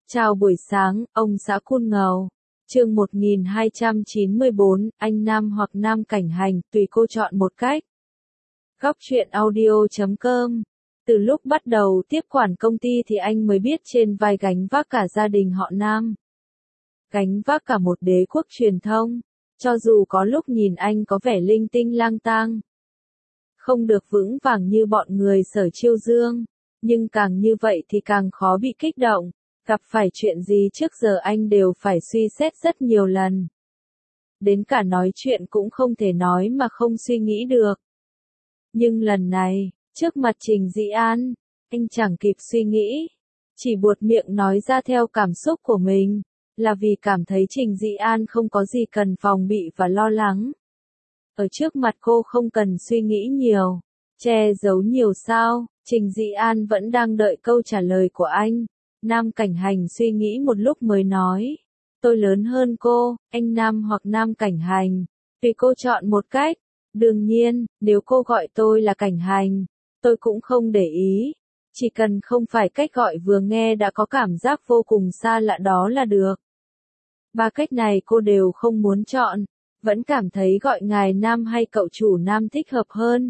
Chào buổi sáng, ông xã Cun Ngầu. Chương 1294, anh nam hoặc nam cảnh hành, tùy cô chọn một cách. Góc truyện audio.com. Từ lúc bắt đầu tiếp quản công ty thì anh mới biết trên vai gánh vác cả gia đình họ Nam. Gánh vác cả một đế quốc truyền thông. Cho dù có lúc nhìn anh có vẻ linh tinh lang tang, không được vững vàng như bọn người Sở Chiêu Dương, nhưng càng như vậy thì càng khó bị kích động. Gặp phải chuyện gì trước giờ anh đều phải suy xét rất nhiều lần. Đến cả nói chuyện cũng không thể nói mà không suy nghĩ được. Nhưng lần này, trước mặt Trình Dĩ An, anh chẳng kịp suy nghĩ. Chỉ buột miệng nói ra theo cảm xúc của mình, là vì cảm thấy Trình Dĩ An không có gì cần phòng bị và lo lắng. Ở trước mặt cô không cần suy nghĩ nhiều, che giấu nhiều sao, Trình Dĩ An vẫn đang đợi câu trả lời của anh. Nam Cảnh Hành suy nghĩ một lúc mới nói, tôi lớn hơn cô, anh Nam hoặc Nam Cảnh Hành, tùy cô chọn một cách. Đương nhiên, nếu cô gọi tôi là Cảnh Hành, tôi cũng không để ý, chỉ cần không phải cách gọi vừa nghe đã có cảm giác vô cùng xa lạ đó là được. Ba cách này cô đều không muốn chọn, vẫn cảm thấy gọi ngài Nam hay cậu chủ Nam thích hợp hơn.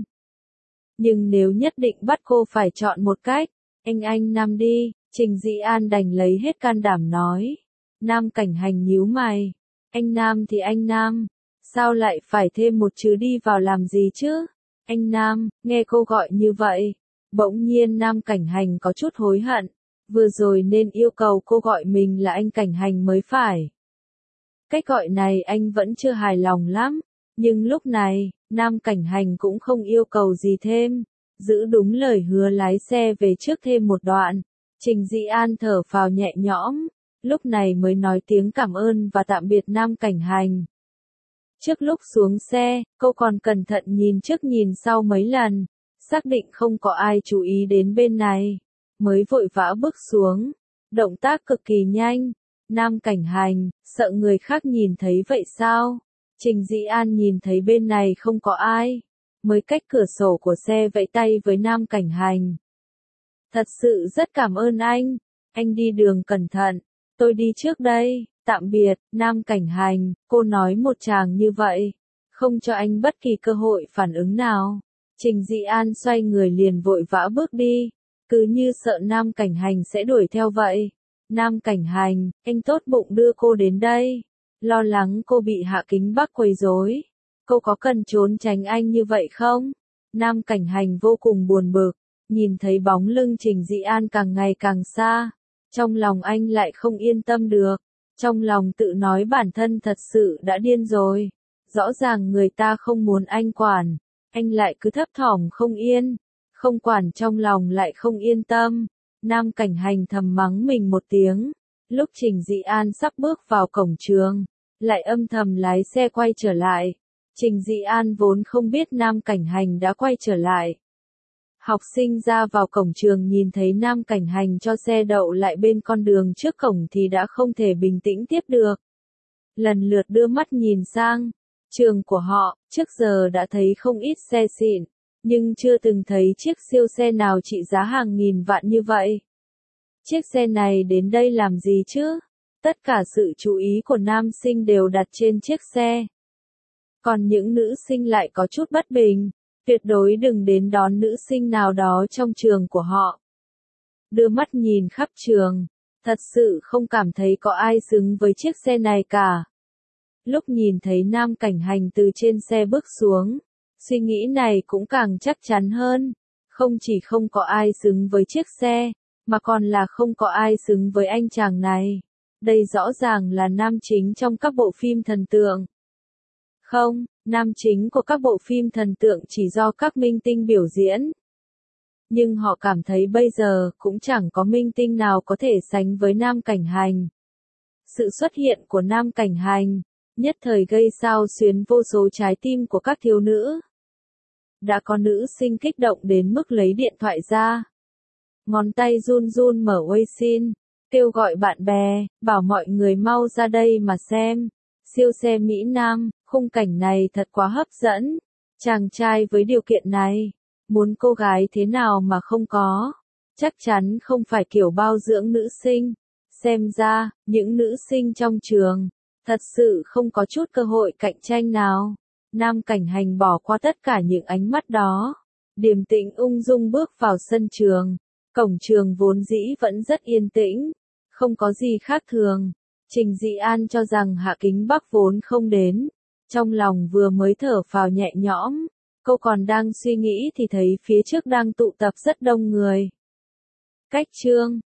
Nhưng nếu nhất định bắt cô phải chọn một cách, anh Nam đi. Trình Dĩ An đành lấy hết can đảm nói. Nam Cảnh Hành nhíu mày. Anh Nam thì anh Nam. Sao lại phải thêm một chữ đi vào làm gì chứ? Anh Nam, nghe cô gọi như vậy. Bỗng nhiên Nam Cảnh Hành có chút hối hận. Vừa rồi nên yêu cầu cô gọi mình là anh Cảnh Hành mới phải. Cách gọi này anh vẫn chưa hài lòng lắm. Nhưng lúc này, Nam Cảnh Hành cũng không yêu cầu gì thêm. Giữ đúng lời hứa lái xe về trước thêm một đoạn. Trình Dĩ An thở phào nhẹ nhõm, lúc này mới nói tiếng cảm ơn và tạm biệt Nam Cảnh Hành. Trước lúc xuống xe, cô còn cẩn thận nhìn trước nhìn sau mấy lần, xác định không có ai chú ý đến bên này, mới vội vã bước xuống, động tác cực kỳ nhanh. Nam Cảnh Hành, sợ người khác nhìn thấy vậy sao? Trình Dĩ An nhìn thấy bên này không có ai, mới cách cửa sổ của xe vẫy tay với Nam Cảnh Hành. Thật sự rất cảm ơn anh đi đường cẩn thận, tôi đi trước đây, tạm biệt, Nam Cảnh Hành, cô nói một tràng như vậy, không cho anh bất kỳ cơ hội phản ứng nào. Trình Dĩ An xoay người liền vội vã bước đi, cứ như sợ Nam Cảnh Hành sẽ đuổi theo vậy. Nam Cảnh Hành, anh tốt bụng đưa cô đến đây, lo lắng cô bị Hạ Kính Bắc quấy rối. Cô có cần trốn tránh anh như vậy không? Nam Cảnh Hành vô cùng buồn bực. Nhìn thấy bóng lưng Trình Dĩ An càng ngày càng xa, trong lòng anh lại không yên tâm được, trong lòng tự nói bản thân thật sự đã điên rồi, rõ ràng người ta không muốn anh quản, anh lại cứ thấp thỏm không yên, không quản trong lòng lại không yên tâm. Nam Cảnh Hành thầm mắng mình một tiếng, lúc Trình Dĩ An sắp bước vào cổng trường, lại âm thầm lái xe quay trở lại. Trình Dĩ An vốn không biết Nam Cảnh Hành đã quay trở lại. Học sinh ra vào cổng trường nhìn thấy Nam Cảnh Hành cho xe đậu lại bên con đường trước cổng thì đã không thể bình tĩnh tiếp được. Lần lượt đưa mắt nhìn sang, trường của họ, trước giờ đã thấy không ít xe xịn, nhưng chưa từng thấy chiếc siêu xe nào trị giá hàng nghìn vạn như vậy. Chiếc xe này đến đây làm gì chứ? Tất cả sự chú ý của nam sinh đều đặt trên chiếc xe. Còn những nữ sinh lại có chút bất bình. Tuyệt đối đừng đến đón nữ sinh nào đó trong trường của họ. Đưa mắt nhìn khắp trường, thật sự không cảm thấy có ai xứng với chiếc xe này cả. Lúc nhìn thấy Nam Cảnh Hành từ trên xe bước xuống, suy nghĩ này cũng càng chắc chắn hơn. Không chỉ không có ai xứng với chiếc xe, mà còn là không có ai xứng với anh chàng này. Đây rõ ràng là nam chính trong các bộ phim thần tượng. Không, nam chính của các bộ phim thần tượng chỉ do các minh tinh biểu diễn. Nhưng họ cảm thấy bây giờ cũng chẳng có minh tinh nào có thể sánh với Nam Cảnh Hành. Sự xuất hiện của Nam Cảnh Hành, nhất thời gây xao xuyến vô số trái tim của các thiếu nữ. Đã có nữ sinh kích động đến mức lấy điện thoại ra. Ngón tay run run mở Weixin, kêu gọi bạn bè, bảo mọi người mau ra đây mà xem. Siêu xe Mỹ Nam, khung cảnh này thật quá hấp dẫn. Chàng trai với điều kiện này, muốn cô gái thế nào mà không có. Chắc chắn không phải kiểu bao dưỡng nữ sinh. Xem ra, những nữ sinh trong trường, thật sự không có chút cơ hội cạnh tranh nào. Nam Cảnh Hành bỏ qua tất cả những ánh mắt đó. Điềm tĩnh ung dung bước vào sân trường. Cổng trường vốn dĩ vẫn rất yên tĩnh. Không có gì khác thường. Trình Dị An cho rằng Hạ Kính Bắc vốn không đến. Trong lòng vừa mới thở phào nhẹ nhõm. Cô còn đang suy nghĩ thì thấy phía trước đang tụ tập rất đông người. Cách chương